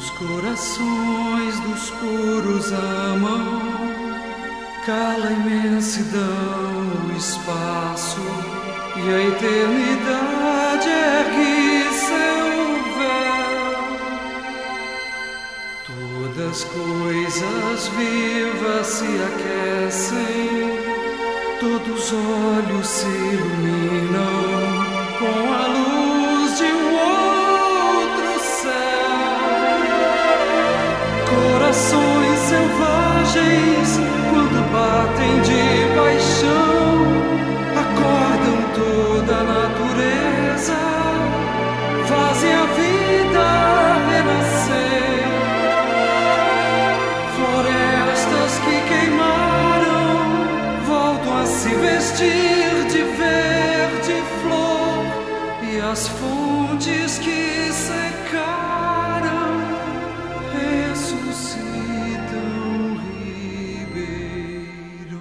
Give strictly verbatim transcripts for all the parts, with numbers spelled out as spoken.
Os corações dos puros amam, cala a imensidão, o espaço, e a eternidade ergue seu véu. Todas coisas vivas se aquecem, todos os olhos se iluminam com a luz de um outro céu. Corações selvagens, quando batem de paixão, acordam toda a natureza, fazem a vida renascer. Florestas que queimaram voltam a se vestir de verde flor, e as fontes que secaram ressuscitam ribeirões.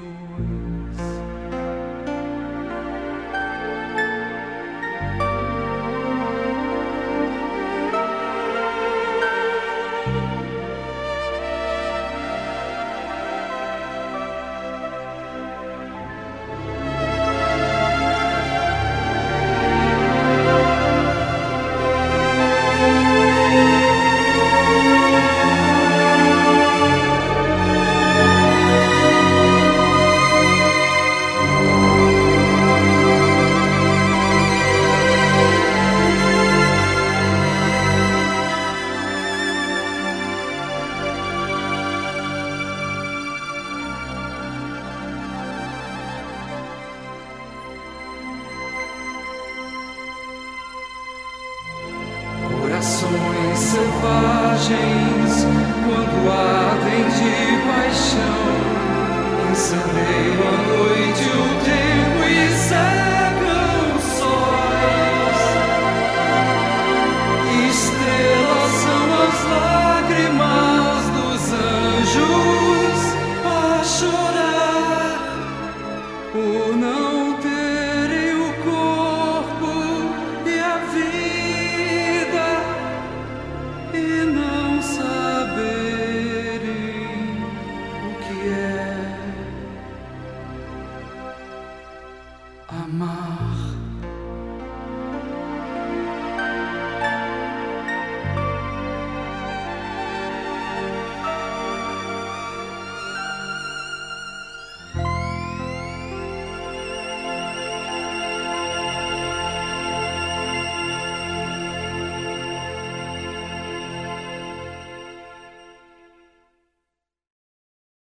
Corações selvagens, quando há